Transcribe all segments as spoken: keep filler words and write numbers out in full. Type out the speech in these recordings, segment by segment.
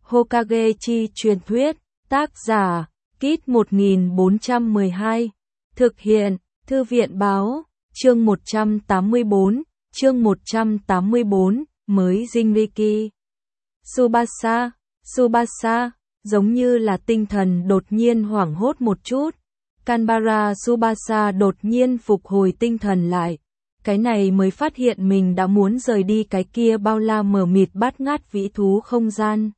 Hokage chi truyền thuyết, tác giả, Kit một nghìn bốn trăm mười hai, thực hiện, Thư viện báo, chương một trăm tám mươi bốn, chương một trăm tám mươi bốn, mới Jinriki. Tsubasa, Tsubasa, giống như là tinh thần đột nhiên hoảng hốt một chút. Kanbara Tsubasa đột nhiên phục hồi tinh thần lại. Cái này mới phát hiện mình đã muốn rời đi cái kia bao la mờ mịt bát ngát vĩ thú không gian.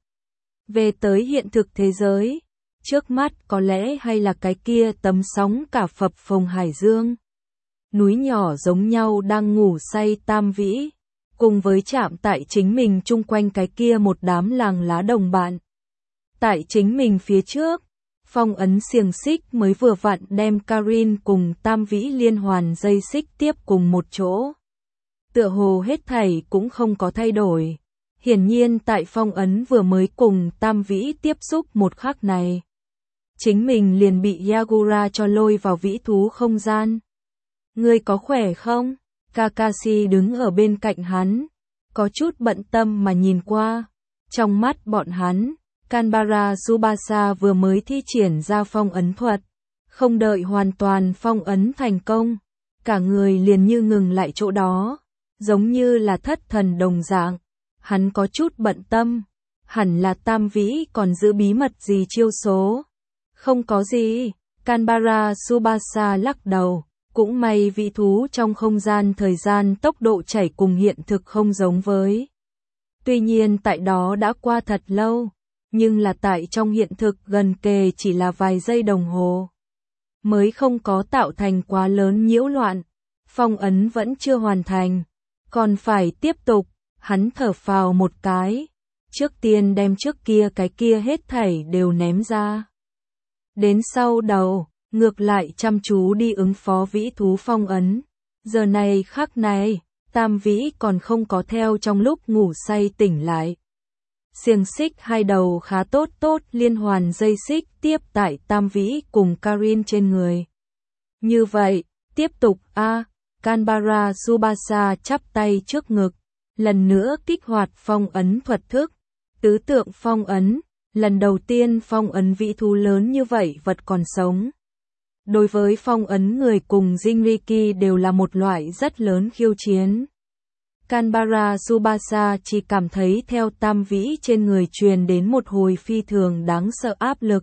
Về tới hiện thực thế giới, trước mắt có lẽ hay là cái kia tấm sóng cả phập phồng hải dương. Núi nhỏ giống nhau đang ngủ say tam vĩ, cùng với chạm tại chính mình chung quanh cái kia một đám làng lá đồng bạn. Tại chính mình phía trước, phong ấn xiềng xích mới vừa vặn đem Karin cùng tam vĩ liên hoàn dây xích tiếp cùng một chỗ. Tựa hồ hết thảy cũng không có thay đổi. Hiển nhiên tại phong ấn vừa mới cùng tam vĩ tiếp xúc một khắc này, chính mình liền bị Yagura cho lôi vào vĩ thú không gian. Ngươi có khỏe không? Kakashi đứng ở bên cạnh hắn, có chút bận tâm mà nhìn qua. Trong mắt bọn hắn, Kanbara Tsubasa vừa mới thi triển ra phong ấn thuật, không đợi hoàn toàn phong ấn thành công, cả người liền như ngừng lại chỗ đó, giống như là thất thần đồng dạng. Hắn có chút bận tâm, hẳn là tam vĩ còn giữ bí mật gì chiêu số. Không có gì, Kanbara Tsubasa lắc đầu, cũng may vĩ thú trong không gian thời gian tốc độ chảy cùng hiện thực không giống với. Tuy nhiên tại đó đã qua thật lâu, nhưng là tại trong hiện thực gần kề chỉ là vài giây đồng hồ, mới không có tạo thành quá lớn nhiễu loạn. Phong ấn vẫn chưa hoàn thành, còn phải tiếp tục. Hắn thở phào một cái, trước tiên đem trước kia cái kia hết thảy đều ném ra. Đến sau đầu, ngược lại chăm chú đi ứng phó vĩ thú phong ấn. Giờ này khắc này, tam vĩ còn không có theo trong lúc ngủ say tỉnh lại. Xiềng xích hai đầu khá tốt tốt liên hoàn dây xích tiếp tại tam vĩ cùng Karin trên người. Như vậy, tiếp tục a à, Kanbara Tsubasa chắp tay trước ngực. Lần nữa kích hoạt phong ấn thuật thức, tứ tượng phong ấn, lần đầu tiên phong ấn vĩ thú lớn như vậy vật còn sống. Đối với phong ấn người cùng Jinriki đều là một loại rất lớn khiêu chiến. Kanbara Tsubasa chỉ cảm thấy theo tam vĩ trên người truyền đến một hồi phi thường đáng sợ áp lực.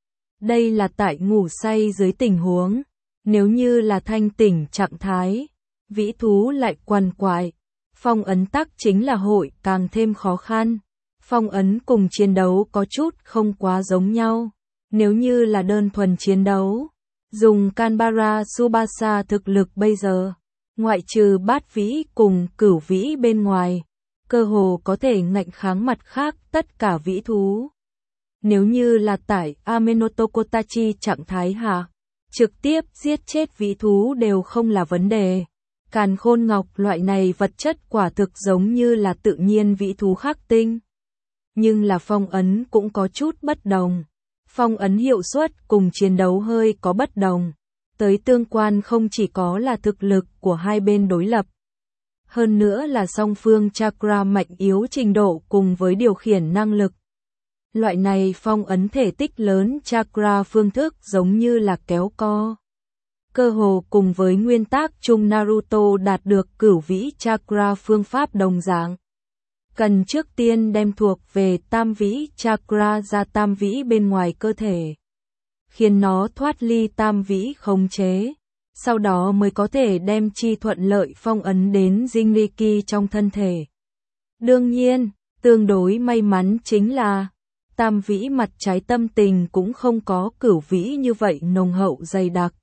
Đây là tại ngủ say dưới tình huống, nếu như là thanh tỉnh trạng thái, vĩ thú lại quằn quại. Phong ấn tắc chính là hội càng thêm khó khăn. Phong ấn cùng chiến đấu có chút không quá giống nhau. Nếu như là đơn thuần chiến đấu, dùng Kanbara Tsubasa thực lực bây giờ, ngoại trừ bát vĩ cùng cửu vĩ bên ngoài, cơ hồ có thể ngạnh kháng mặt khác tất cả vĩ thú. Nếu như là tại Amenoto Kotachi trạng thái hạ, trực tiếp giết chết vĩ thú đều không là vấn đề. Càn khôn ngọc loại này vật chất quả thực giống như là tự nhiên vĩ thú khắc tinh. Nhưng là phong ấn cũng có chút bất đồng. Phong ấn hiệu suất cùng chiến đấu hơi có bất đồng. Tới tương quan không chỉ có là thực lực của hai bên đối lập. Hơn nữa là song phương chakra mạnh yếu trình độ cùng với điều khiển năng lực. Loại này phong ấn thể tích lớn chakra phương thức giống như là kéo co. Cơ hồ cùng với nguyên tắc chung Naruto đạt được cửu vĩ chakra phương pháp đồng dạng. Cần trước tiên đem thuộc về tam vĩ chakra ra tam vĩ bên ngoài cơ thể, khiến nó thoát ly tam vĩ khống chế, sau đó mới có thể đem chi thuận lợi phong ấn đến Jinriki trong thân thể. Đương nhiên, tương đối may mắn chính là, tam vĩ mặt trái tâm tình cũng không có cửu vĩ như vậy nồng hậu dày đặc.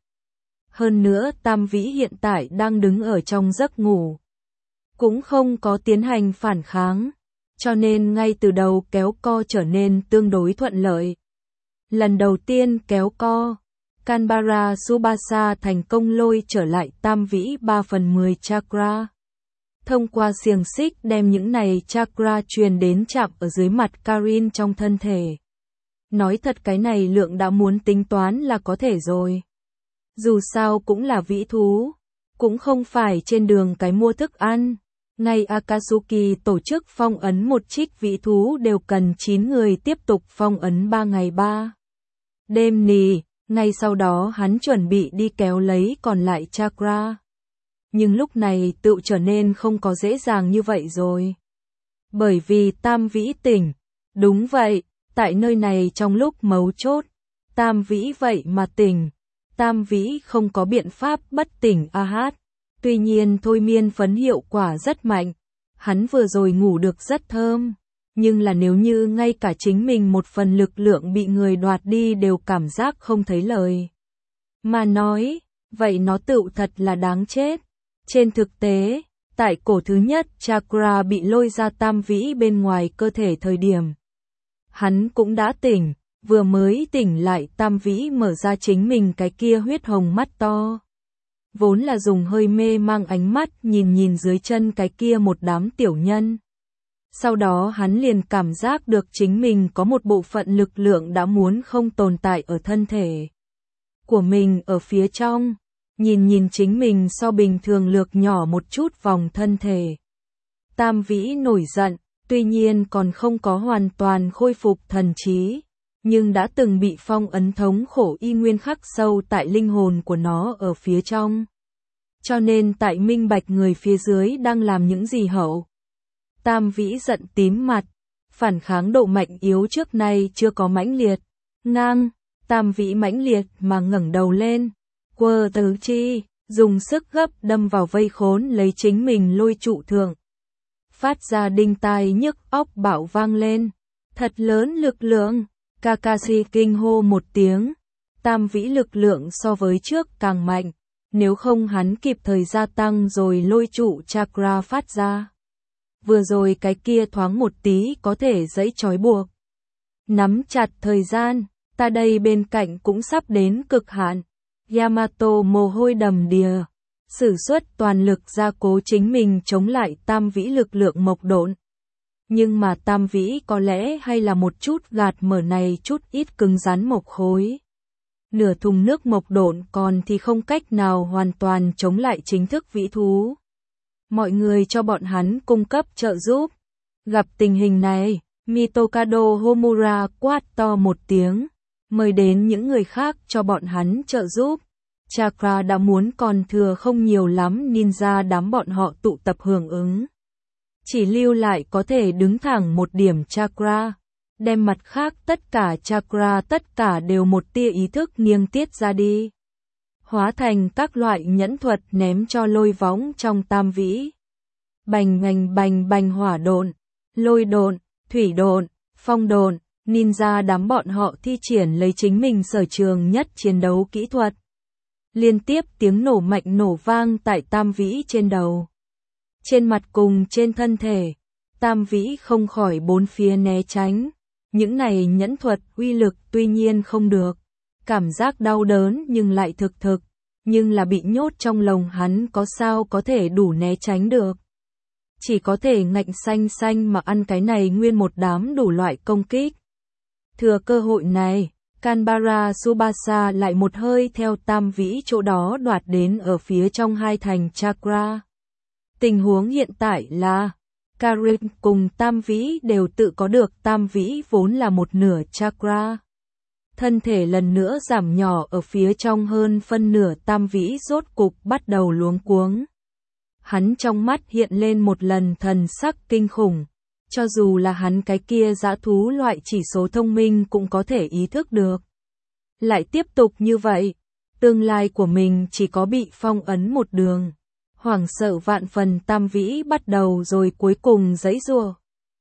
Hơn nữa tam vĩ hiện tại đang đứng ở trong giấc ngủ, cũng không có tiến hành phản kháng, cho nên ngay từ đầu kéo co trở nên tương đối thuận lợi. Lần đầu tiên kéo co, Kanbara Tsubasa thành công lôi trở lại tam vĩ ba phần mười chakra. Thông qua xiềng xích đem những này chakra truyền đến chạm ở dưới mặt Karin trong thân thể. Nói thật cái này lượng đã muốn tính toán là có thể rồi. Dù sao cũng là vĩ thú, cũng không phải trên đường cái mua thức ăn, Ngay Akatsuki tổ chức phong ấn một trích vĩ thú đều cần chín người tiếp tục phong ấn ba ngày ba đêm nì, ngay sau đó hắn chuẩn bị đi kéo lấy còn lại chakra. Nhưng lúc này tự trở nên không có dễ dàng như vậy rồi. Bởi vì Tam Vĩ tỉnh. Đúng vậy, tại nơi này trong lúc mấu chốt, Tam Vĩ vậy mà tỉnh. Tam Vĩ không có biện pháp bất tỉnh a hát. Tuy nhiên thôi miên phấn hiệu quả rất mạnh. Hắn vừa rồi ngủ được rất thơm. Nhưng là nếu như ngay cả chính mình một phần lực lượng bị người đoạt đi đều cảm giác không thấy lời mà nói, vậy nó tựu thật là đáng chết. Trên thực tế, tại cổ thứ nhất chakra bị lôi ra tam vĩ bên ngoài cơ thể thời điểm, hắn cũng đã tỉnh, vừa mới tỉnh lại tam vĩ mở ra chính mình cái kia huyết hồng mắt to. Vốn là dùng hơi mê mang ánh mắt nhìn nhìn dưới chân cái kia một đám tiểu nhân. Sau đó hắn liền cảm giác được chính mình có một bộ phận lực lượng đã muốn không tồn tại ở thân thể của mình ở phía trong. Nhìn nhìn chính mình so bình thường lược nhỏ một chút vòng thân thể. Tam Vĩ nổi giận, tuy nhiên còn không có hoàn toàn khôi phục thần trí, nhưng đã từng bị phong ấn thống khổ y nguyên khắc sâu tại linh hồn của nó ở phía trong. Cho nên tại minh bạch người phía dưới đang làm những gì hậu. Tam Vĩ giận tím mặt, phản kháng độ mạnh yếu trước nay chưa có mãnh liệt. Ngang, Tam Vĩ mãnh liệt mà ngẩng đầu lên. Quơ tứ chi, dùng sức gấp đâm vào vây khốn lấy chính mình lôi trụ thượng. Phát ra đinh tai nhức óc bạo vang lên. Thật lớn lực lượng, Kakashi kinh hô một tiếng. Tam Vĩ lực lượng so với trước càng mạnh, nếu không hắn kịp thời gia tăng rồi lôi trụ chakra phát ra. Vừa rồi cái kia thoáng một tí có thể giãy trói buộc. Nắm chặt thời gian, ta đây bên cạnh cũng sắp đến cực hạn. Yamato mồ hôi đầm đìa, sử xuất toàn lực gia cố chính mình chống lại tam vĩ lực lượng mộc độn. Nhưng mà tam vĩ có lẽ hay là một chút gạt mở này chút ít cứng rắn mộc khối. Nửa thùng nước mộc độn còn thì không cách nào hoàn toàn chống lại chính thức vĩ thú. Mọi người cho bọn hắn cung cấp trợ giúp. Gặp tình hình này, Mitokado Homura quát to một tiếng. Mời đến những người khác cho bọn hắn trợ giúp. Chakra đã muốn còn thừa không nhiều lắm ninja đám bọn họ tụ tập hưởng ứng. Chỉ lưu lại có thể đứng thẳng một điểm chakra. Đem mặt khác tất cả chakra tất cả đều một tia ý thức nghiêng tiết ra đi. Hóa thành các loại nhẫn thuật ném cho lôi võng trong tam vĩ. Bành ngành bành bành hỏa độn, lôi độn, thủy độn, phong độn. Ninja đám bọn họ thi triển lấy chính mình sở trường nhất chiến đấu kỹ thuật. Liên tiếp tiếng nổ mạnh nổ vang tại tam vĩ trên đầu. Trên mặt cùng trên thân thể, tam vĩ không khỏi bốn phía né tránh. Những này nhẫn thuật uy lực tuy nhiên không được. Cảm giác đau đớn nhưng lại thực thực. Nhưng là bị nhốt trong lồng hắn có sao có thể đủ né tránh được. Chỉ có thể ngạnh xanh xanh mà ăn cái này nguyên một đám đủ loại công kích. Thừa cơ hội này, Kanbara Tsubasa lại một hơi theo tam vĩ chỗ đó đoạt đến ở phía trong hai thành chakra. Tình huống hiện tại là, Karin cùng tam vĩ đều tự có được tam vĩ vốn là một nửa chakra. Thân thể lần nữa giảm nhỏ ở phía trong hơn phân nửa tam vĩ rốt cục bắt đầu luống cuống. Hắn trong mắt hiện lên một lần thần sắc kinh khủng. Cho dù là hắn cái kia dã thú loại chỉ số thông minh cũng có thể ý thức được. Lại tiếp tục như vậy, tương lai của mình chỉ có bị phong ấn một đường. Hoảng sợ vạn phần tam vĩ bắt đầu rồi cuối cùng giãy giụa.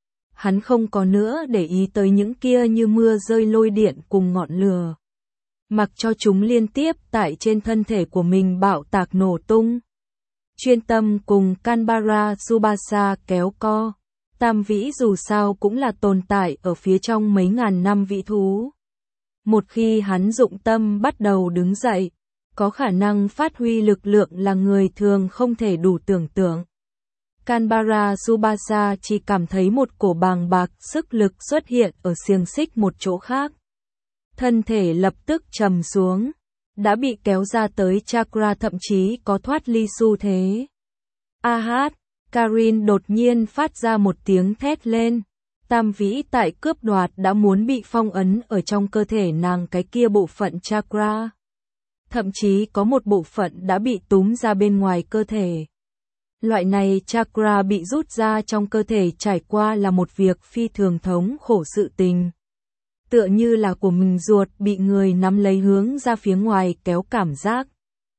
Hắn không có nữa để ý tới những kia như mưa rơi lôi điện cùng ngọn lửa. Mặc cho chúng liên tiếp tại trên thân thể của mình bạo tạc nổ tung. Chuyên tâm cùng Kanbara Tsubasa kéo co. Tam vĩ dù sao cũng là tồn tại ở phía trong mấy ngàn năm vĩ thú. Một khi hắn dụng tâm bắt đầu đứng dậy, có khả năng phát huy lực lượng là người thường không thể đủ tưởng tượng. Kanbara Tsubasa chỉ cảm thấy một cổ bàng bạc sức lực xuất hiện ở xiềng xích một chỗ khác. Thân thể lập tức trầm xuống, đã bị kéo ra tới chakra thậm chí có thoát ly xu thế. A hát, Karin đột nhiên phát ra một tiếng thét lên. Tam vĩ tại cướp đoạt đã muốn bị phong ấn ở trong cơ thể nàng cái kia bộ phận chakra. Thậm chí có một bộ phận đã bị túm ra bên ngoài cơ thể. Loại này chakra bị rút ra trong cơ thể trải qua là một việc phi thường thống khổ sự tình. Tựa như là của mình ruột bị người nắm lấy hướng ra phía ngoài kéo cảm giác.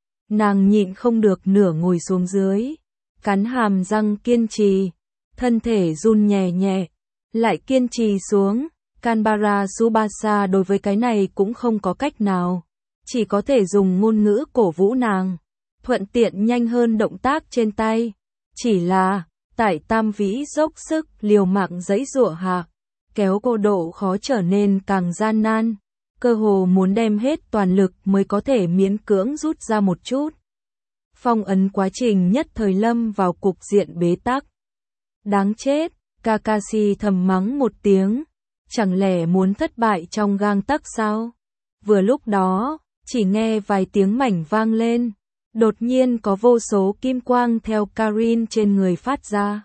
Nàng nhịn không được nửa ngồi xuống dưới, cắn hàm răng kiên trì, thân thể run nhẹ nhẹ, lại kiên trì xuống. Canberra Subasa đối với cái này cũng không có cách nào, chỉ có thể dùng ngôn ngữ cổ vũ nàng, thuận tiện nhanh hơn động tác trên tay. Chỉ là, tại Tam Vĩ dốc sức liều mạng giãy giụa hạ, kéo cô độ khó trở nên càng gian nan, cơ hồ muốn đem hết toàn lực mới có thể miễn cưỡng rút ra một chút. Phong ấn quá trình nhất thời lâm vào cục diện bế tắc. Đáng chết, Kakashi thầm mắng một tiếng, chẳng lẽ muốn thất bại trong gang tắc sao? Vừa lúc đó, chỉ nghe vài tiếng mảnh vang lên, đột nhiên có vô số kim quang theo Karin trên người phát ra.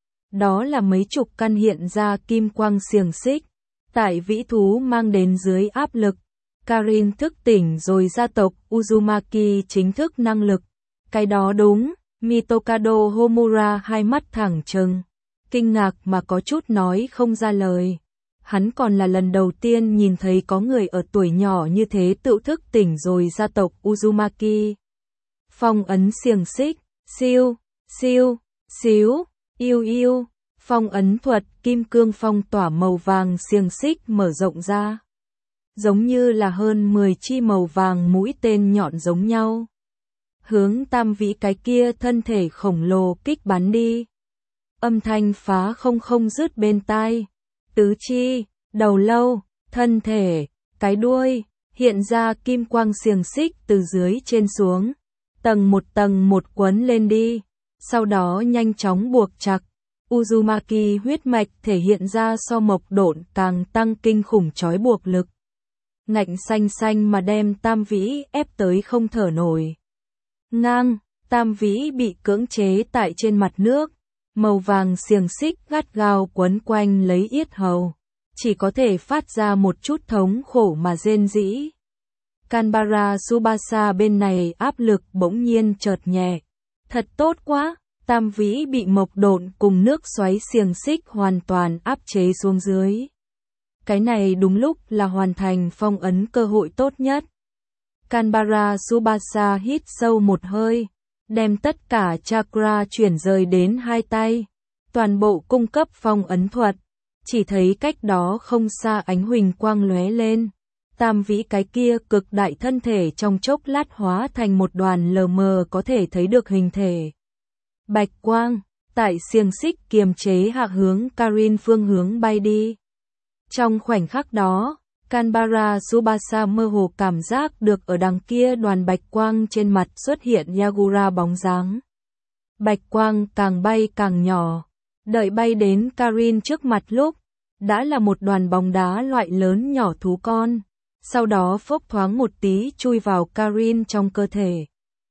Đó là mấy chục căn hiện ra kim quang xiềng xích, tại vĩ thú mang đến dưới áp lực. Karin thức tỉnh rồi gia tộc Uzumaki chính thức năng lực. Cái đó đúng, Mitokado Homura hai mắt thẳng trừng, kinh ngạc mà có chút nói không ra lời. Hắn còn là lần đầu tiên nhìn thấy có người ở tuổi nhỏ như thế tự thức tỉnh rồi gia tộc Uzumaki. Phong ấn xiềng xích, siêu, siêu, xíu, yêu yêu, phong ấn thuật kim cương phong tỏa màu vàng xiềng xích mở rộng ra. Giống như là hơn mười chi màu vàng mũi tên nhọn giống nhau. Hướng Tam Vĩ cái kia thân thể khổng lồ kích bắn đi. Âm thanh phá không không dứt bên tai. Tứ chi, đầu lâu, thân thể, cái đuôi, hiện ra kim quang xiềng xích từ dưới trên xuống. Tầng một tầng một quấn lên đi. Sau đó nhanh chóng buộc chặt. Uzumaki huyết mạch thể hiện ra so mộc độn càng tăng kinh khủng trói buộc lực. Ngạnh xanh xanh mà đem Tam Vĩ ép tới không thở nổi. Ngang, Tam Vĩ bị cưỡng chế tại trên mặt nước, màu vàng xiềng xích gắt gao quấn quanh lấy yết hầu, chỉ có thể phát ra một chút thống khổ mà rên rỉ. Canberra Subasa bên này áp lực bỗng nhiên chợt nhẹ. Thật tốt quá, Tam Vĩ bị mộc độn cùng nước xoáy xiềng xích hoàn toàn áp chế xuống dưới. Cái này đúng lúc là hoàn thành phong ấn cơ hội tốt nhất. Canberra Subasa hít sâu một hơi, đem tất cả chakra chuyển rời đến hai tay, toàn bộ cung cấp phong ấn thuật. Chỉ thấy cách đó không xa ánh huỳnh quang lóe lên, Tam Vĩ cái kia cực đại thân thể trong chốc lát hóa thành một đoàn lờ mờ có thể thấy được hình thể. Bạch quang, tại xiềng xích kiềm chế hạ hướng Karin phương hướng bay đi. Trong khoảnh khắc đó, Canberra Subasa mơ hồ cảm giác được ở đằng kia đoàn bạch quang trên mặt xuất hiện Yagura bóng dáng. Bạch quang càng bay càng nhỏ, đợi bay đến Karin trước mặt lúc, đã là một đoàn bóng đá loại lớn nhỏ thú con, sau đó phốc thoáng một tí chui vào Karin trong cơ thể.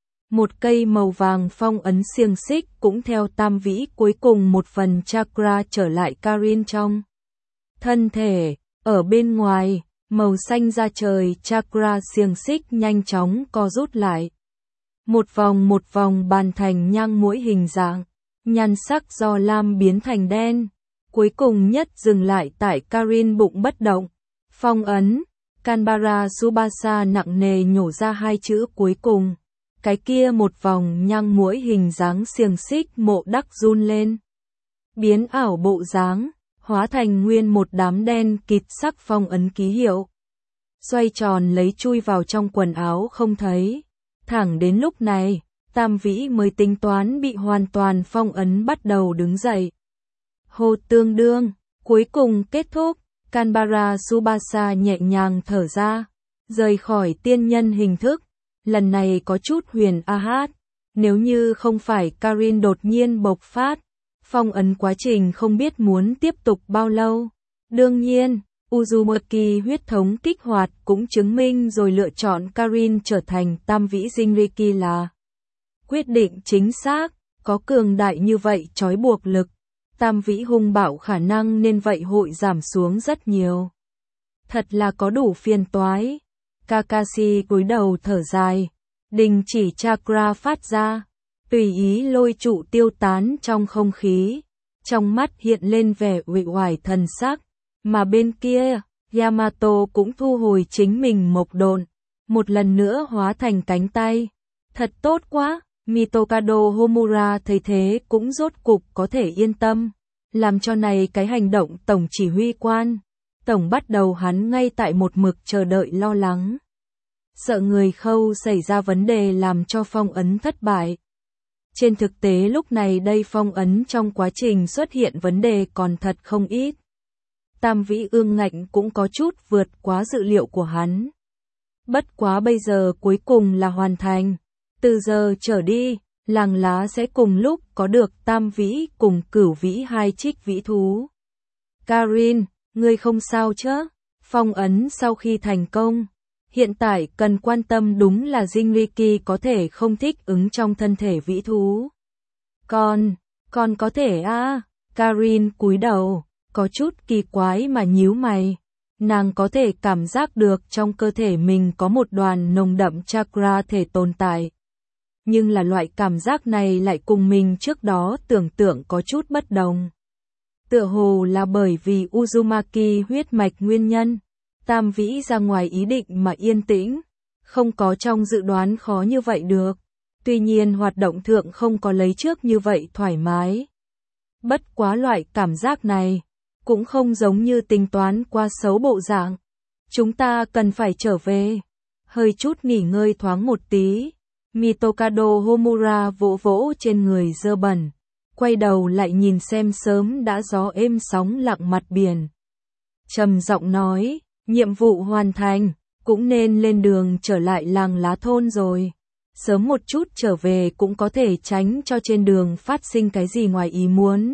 Một cây màu vàng phong ấn xiềng xích cũng theo Tam Vĩ cuối cùng một phần chakra trở lại Karin trong thân thể. Ở bên ngoài, màu xanh da trời chakra xiềng xích nhanh chóng co rút lại. Một vòng một vòng bàn thành nhang mũi hình dạng, nhan sắc do lam biến thành đen, cuối cùng nhất dừng lại tại Karin bụng bất động. Phong ấn, Canberra Subasa nặng nề nhổ ra hai chữ cuối cùng. Cái kia một vòng nhang mũi hình dáng xiềng xích mộ đắc run lên. Biến ảo bộ dáng, hóa thành nguyên một đám đen kịt sắc phong ấn ký hiệu. Xoay tròn lấy chui vào trong quần áo không thấy. Thẳng đến lúc này, Tam Vĩ mới tính toán bị hoàn toàn phong ấn bắt đầu đứng dậy. Hô tương đương, cuối cùng kết thúc, Canberra Subasa nhẹ nhàng thở ra, rời khỏi tiên nhân hình thức. Lần này có chút huyền a hát, nếu như không phải Karin đột nhiên bộc phát, phong ấn quá trình không biết muốn tiếp tục bao lâu. Đương nhiên, Uzumaki huyết thống kích hoạt cũng chứng minh rồi lựa chọn Karin trở thành Tam Vĩ Jinriki là quyết định chính xác, còn có cường đại như vậy trói buộc lực, Tam Vĩ hung bạo khả năng nên vậy hội giảm xuống rất nhiều. Thật là có đủ phiền toái. Kakashi cúi đầu thở dài, đình chỉ chakra phát ra, tùy ý lôi trụ tiêu tán trong không khí, trong mắt hiện lên vẻ uể oải thần sắc, mà bên kia, Yamato cũng thu hồi chính mình mộc độn, một lần nữa hóa thành cánh tay. Thật tốt quá, Mitokado Homura thấy thế cũng rốt cục có thể yên tâm, làm cho này cái hành động tổng chỉ huy quan. Tổng bắt đầu hắn ngay tại một mực chờ đợi lo lắng. Sợ người Khâu xảy ra vấn đề làm cho phong ấn thất bại. Trên thực tế lúc này đây phong ấn trong quá trình xuất hiện vấn đề còn thật không ít. Tam Vĩ ương ngạnh cũng có chút vượt quá dự liệu của hắn. Bất quá bây giờ cuối cùng là hoàn thành. Từ giờ trở đi, làng lá sẽ cùng lúc có được Tam Vĩ cùng Cửu Vĩ hai trích vĩ thú. Karin, ngươi không sao chứ? Phong ấn sau khi thành công. Hiện tại cần quan tâm đúng là Jinriki có thể không thích ứng trong thân thể vĩ thú. Còn, còn có thể a à? Karin cúi đầu, có chút kỳ quái mà nhíu mày. Nàng có thể cảm giác được trong cơ thể mình có một đoàn nồng đậm chakra thể tồn tại. Nhưng là loại cảm giác này lại cùng mình trước đó tưởng tượng có chút bất đồng. Tựa hồ là bởi vì Uzumaki huyết mạch nguyên nhân. Tam Vĩ ra ngoài ý định mà yên tĩnh, không có trong dự đoán khó như vậy được. Tuy nhiên hoạt động thượng không có lấy trước như vậy thoải mái. Bất quá loại cảm giác này, cũng không giống như tính toán qua xấu bộ dạng. Chúng ta cần phải trở về. Hơi chút nghỉ ngơi thoáng một tí. Mitokado Homura vỗ vỗ trên người dơ bẩn. Quay đầu lại nhìn xem sớm đã gió êm sóng lặng mặt biển. Trầm giọng nói, nhiệm vụ hoàn thành, cũng nên lên đường trở lại làng lá thôn rồi. Sớm một chút trở về cũng có thể tránh cho trên đường phát sinh cái gì ngoài ý muốn.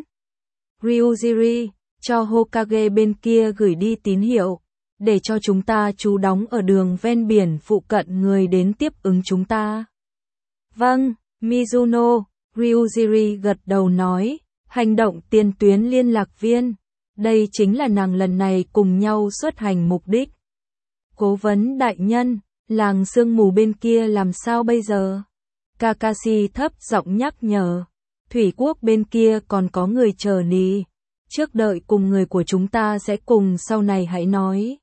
Ryujiri, cho Hokage bên kia gửi đi tín hiệu, để cho chúng ta trú đóng ở đường ven biển phụ cận người đến tiếp ứng chúng ta. Vâng, Mizuno, Ryujiri gật đầu nói, hành động tiền tuyến liên lạc viên. Đây chính là nàng lần này cùng nhau xuất hành mục đích. Cố vấn đại nhân, làng sương mù bên kia làm sao bây giờ? Kakashi thấp giọng nhắc nhở. Thủy quốc bên kia còn có người chờ nì. Trước đợi cùng người của chúng ta sẽ cùng sau này hãy nói.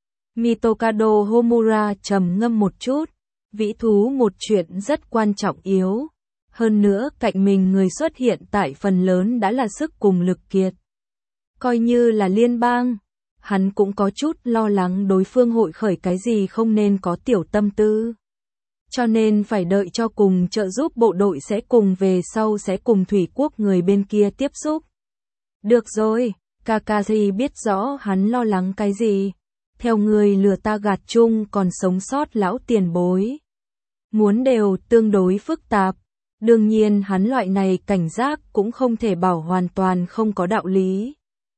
Mitokado Homura trầm ngâm một chút. Vĩ thú một chuyện rất quan trọng yếu. Hơn nữa cạnh mình người xuất hiện tại phần lớn đã là sức cùng lực kiệt. Coi như là liên bang, hắn cũng có chút lo lắng đối phương hội khởi cái gì không nên có tiểu tâm tư. Cho nên phải đợi cho cùng trợ giúp bộ đội sẽ cùng về sau sẽ cùng thủy quốc người bên kia tiếp xúc. Được rồi, Kakashi biết rõ hắn lo lắng cái gì. Theo người lừa ta gạt chung còn sống sót lão tiền bối. Muốn đều tương đối phức tạp. Đương nhiên hắn loại này cảnh giác cũng không thể bảo hoàn toàn không có đạo lý.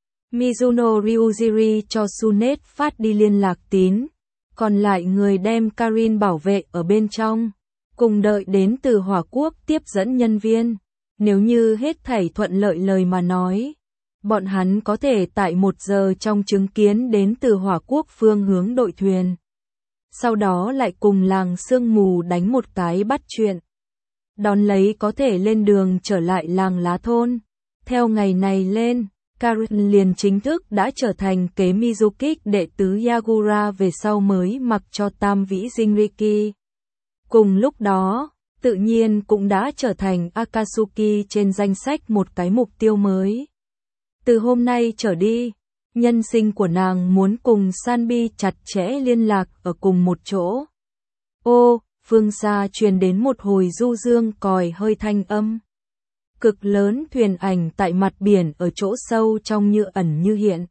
Mizuno Ryujiri cho Sunet phát đi liên lạc tín, còn lại người đem Karin bảo vệ ở bên trong, cùng đợi đến từ Hỏa Quốc tiếp dẫn nhân viên. Nếu như hết thảy thuận lợi lời mà nói, bọn hắn có thể tại một giờ trong chứng kiến đến từ Hỏa Quốc phương hướng đội thuyền. Sau đó lại cùng làng sương mù đánh một cái bắt chuyện. Đón lấy có thể lên đường trở lại làng lá thôn. Theo ngày này lên, Karin liền chính thức đã trở thành kế Mizuki đệ tứ Yagura về sau mới mặc cho Tam Vĩ Jinriki. Cùng lúc đó, tự nhiên cũng đã trở thành Akatsuki trên danh sách một cái mục tiêu mới. Từ hôm nay trở đi, nhân sinh của nàng muốn cùng Sanbi chặt chẽ liên lạc ở cùng một chỗ. Ô, phương xa truyền đến một hồi du dương còi hơi thanh âm. Cực lớn thuyền ảnh tại mặt biển ở chỗ sâu trong như ẩn như hiện.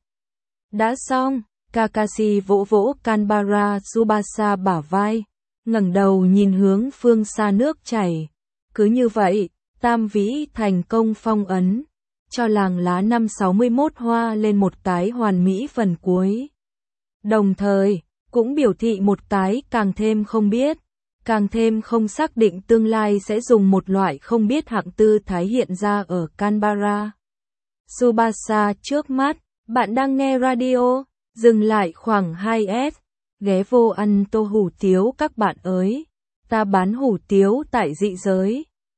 Đã xong, Kakashi vỗ vỗ Kanbara Tsubasa bả vai, ngẩng đầu nhìn hướng phương xa nước chảy. Cứ như vậy, Tam Vĩ thành công phong ấn, cho làng lá năm sáu mươi mốt hoa lên một cái hoàn mỹ phần cuối. Đồng thời, cũng biểu thị một cái càng thêm không biết, càng thêm không xác định tương lai sẽ dùng một loại không biết hạng tư thái hiện ra ở Canberra. Tsubasa trước mắt, bạn đang nghe radio, dừng lại khoảng hai s, ghé vô ăn tô hủ tiếu các bạn ơi, ta bán hủ tiếu tại dị giới.